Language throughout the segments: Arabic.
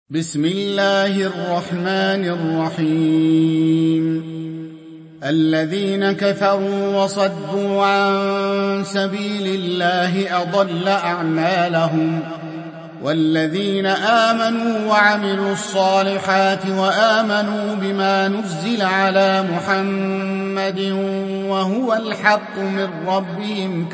بسم الله الرحمن الرحيم الذين كفروا وصدوا عن سبيل الله أضل أعمالهم والذين آمنوا وعملوا الصالحات وآمنوا بما نزل على محمد وهو الحق من ربهم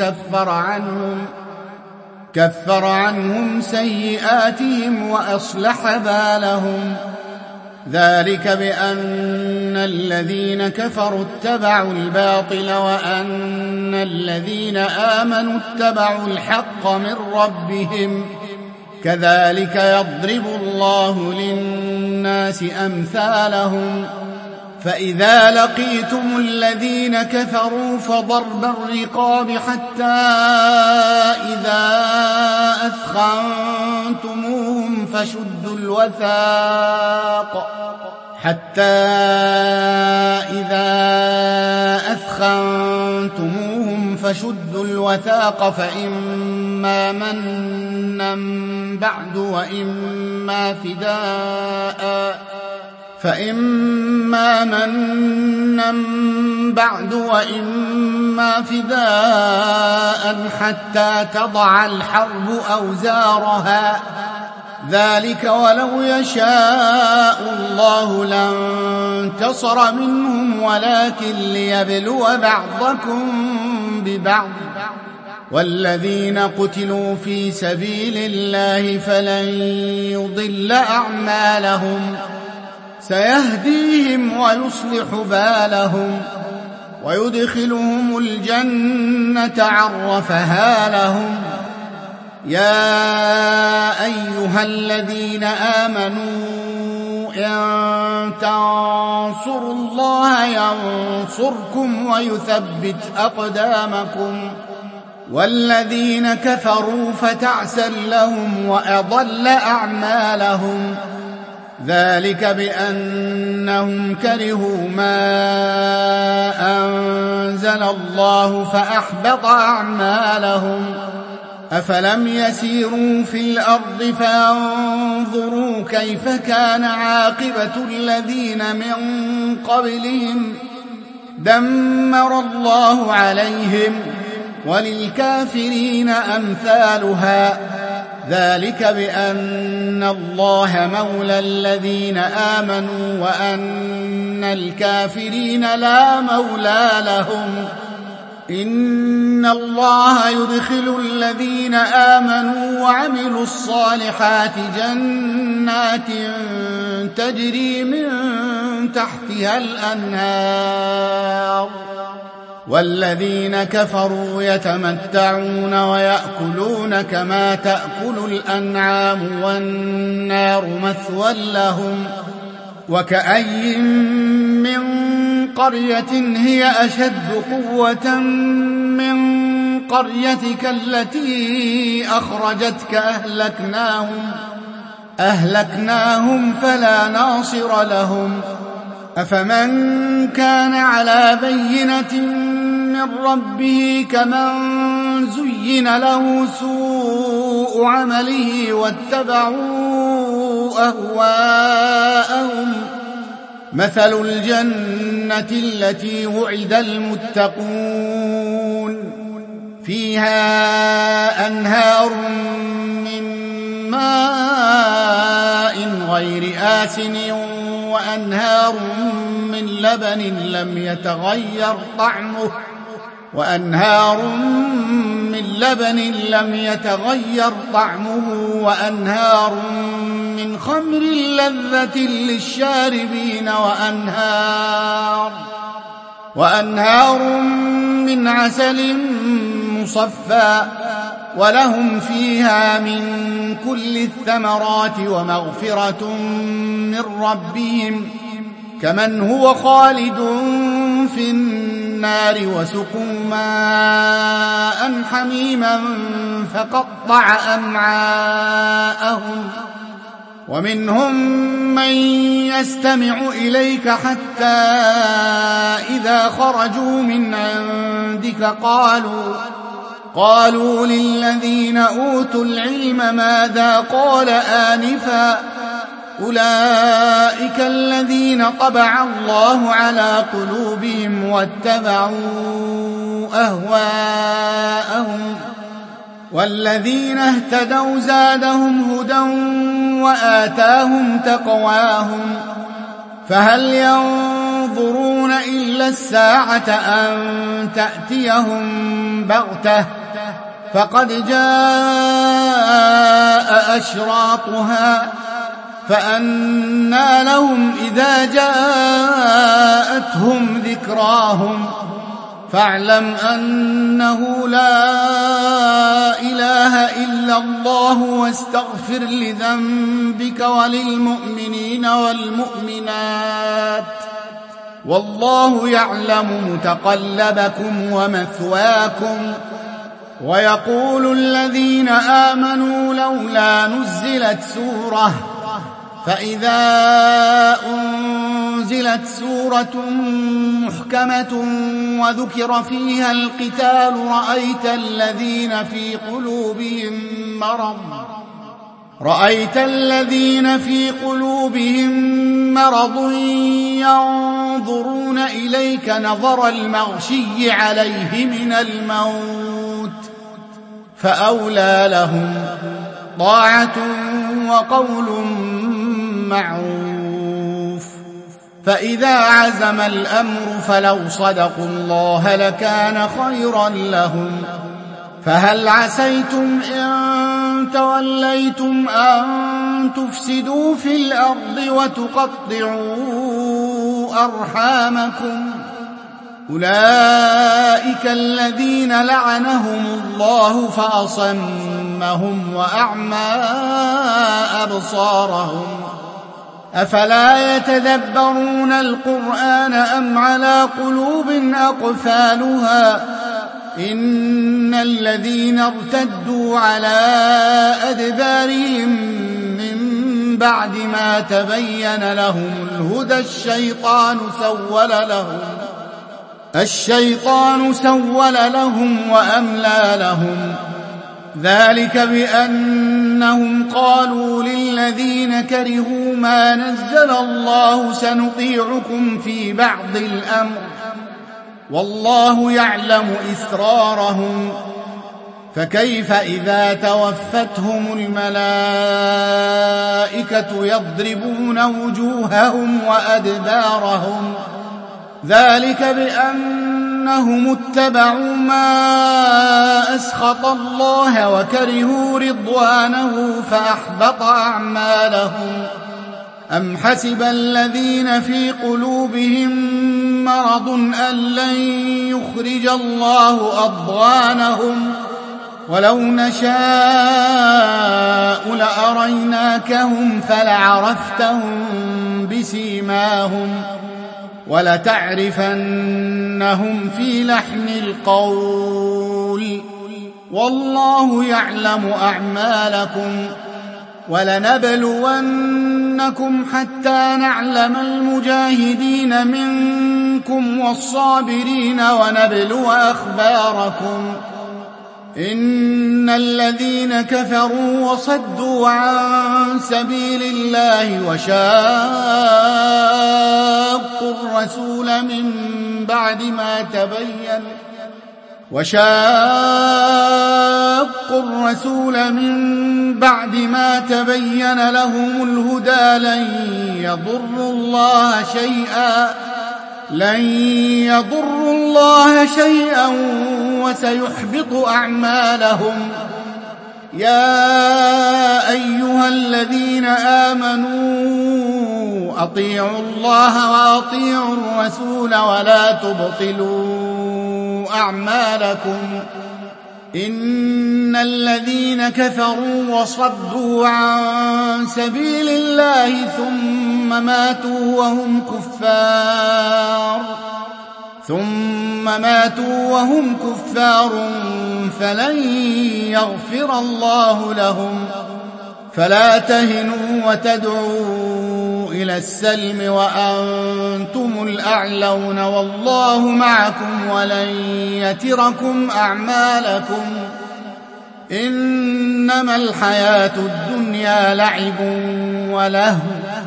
كفر عنهم سيئاتهم وأصلح بالهم ذلك بأن الذين كفروا اتبعوا الباطل وأن الذين آمنوا اتبعوا الحق من ربهم كذلك يضرب الله للناس أمثالهم فإذا لقيتم الذين كفروا فضرب الرقاب حتى إذا أثخنتموهم فشدوا الوثاق فإما منا بعد وإما فداء حتى تضع الحرب أوزارها ذلك ولو يشاء الله لانتصر منهم ولكن ليبلو بعضكم ببعض والذين قتلوا في سبيل الله فلن يضل أعمالهم سيهديهم ويصلح بالهم ويدخلهم الجنة عرفها لهم يا أيها الذين آمنوا إن تنصروا الله ينصركم ويثبت أقدامكم والذين كفروا فتعسا لهم وأضل أعمالهم ذلك بأنهم كرهوا ما أنزل الله فأحبط أعمالهم أفلم يسيروا في الأرض فانظروا كيف كان عاقبة الذين من قبلهم دمر الله عليهم وللكافرين أمثالها ذلك بأن الله مولى الذين آمنوا وأن الكافرين لا مولى لهم إن الله يدخل الذين آمنوا وعملوا الصالحات جنات تجري من تحتها الأنهار والذين كفروا يتمتعون ويأكلون كما تأكل الأنعام والنار مثوى لهم وكأي من قرية هي أشد قوة من قريتك التي أخرجتك أهلكناهم فلا ناصر لهم أفمن كان على بينة من ربه كمن زين له سوء عمله واتبعوا أهواءهم مثل الجنة التي وعد المتقون فيها أنهار من ماء غير آسن وأنهار من لبن لم يتغير طعمه وأنهار من خمر لذة للشاربين وأنهار من عسل مصفى ولهم فيها من كل الثمرات ومغفرة من ربهم كمن هو خالد في النار وسقوا ماء حميما فقطع أمعاءهم ومنهم من يستمع إليك حتى إذا خرجوا من عندك قالوا للذين أوتوا العلم ماذا قال آنفا أولئك الذين طبع الله على قلوبهم واتبعوا أهواءهم والذين اهتدوا زادهم هدى وآتاهم تقواهم فهل ينظرون إلا الساعة أن تأتيهم بغتة فقد جاء أشراطها فأنى لهم إذا جاءتهم ذكراهم فاعلم أنه لا إله إلا الله واستغفر لذنبك وللمؤمنين والمؤمنات والله يعلم متقلبكم ومثواكم ويقول الذين آمنوا لولا نزلت سورة فإذا أنزلت سورة محكمة وذكر فيها القتال رأيت الذين في قلوبهم مرض ينظرون إليك نظر المغشي عليه من الموت فأولى لهم طاعة وقول معروف فإذا عزم الأمر فلو صدقوا الله لكان خيرا لهم فهل عسيتم إن توليتم أن تفسدوا في الأرض وتقطعوا أرحامكم أولئك الذين لعنهم الله فأصمهم وأعمى أبصارهم أفلا يتدبرون القرآن أم على قلوب أقفالها إن الذين ارتدوا على أدبارهم من بعد ما تبين لهم الهدى الشيطان سول لهم وأملى لهم ذلك بأنهم قالوا للذين كرهوا ما نزل الله سنطيعكم في بعض الأمر والله يعلم إسرارهم فكيف إذا توفتهم الملائكة يضربون وجوههم وأدبارهم ذلك بأنهم اتبعوا ما أسخط الله وكرهوا رضوانه فأحبط أعمالهم أم حسب الذين في قلوبهم مرض أن لن يخرج الله أضغانهم ولو نشاء لأريناكهم فلعرفتهم بسيماهم ولتعرفنهم في لحن القول والله يعلم أعمالكم ولنبلونكم حتى نعلم المجاهدين منكم والصابرين ونبلو أخباركم إن الذين كفروا وصدوا عن سبيل الله وشاقوا الرسول من بعد ما تبين لهم الهدى لن يضروا الله شيئا وسيحبط أعمالهم يا أيها الذين آمنوا أطيعوا الله وأطيعوا الرسول ولا تبطلوا أعمالكم إن الذين كفروا وصدوا عن سبيل الله ثم ماتوا وهم كفار فلن يغفر الله لهم فلا تهنوا وتدعوا إلى السلم وأنتم الأعلون والله معكم ولن يتركم أعمالكم إنما الحياة الدنيا لعب ولهو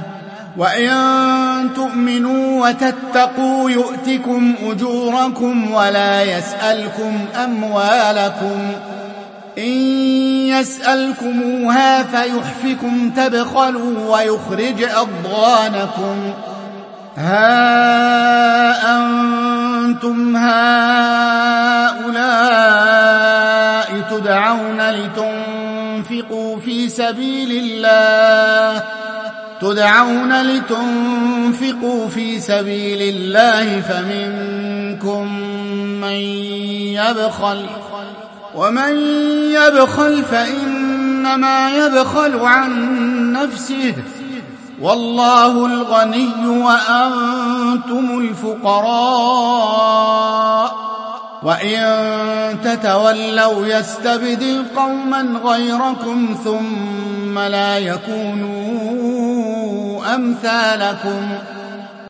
وإن تؤمنوا وتتقوا يؤتكم أجوركم ولا يسألكم أموالكم إن يسألكموها فيحفكم تبخلوا ويخرج أضغانكم ها أنتم هؤلاء تدعون لتنفقوا في سبيل الله فمنكم من يبخل ومن يبخل فإنما يبخل عن نفسه والله الغني وأنتم الفقراء وإن تتولوا يستبدل قوما غيركم ثم لا يكونوا أمثالكم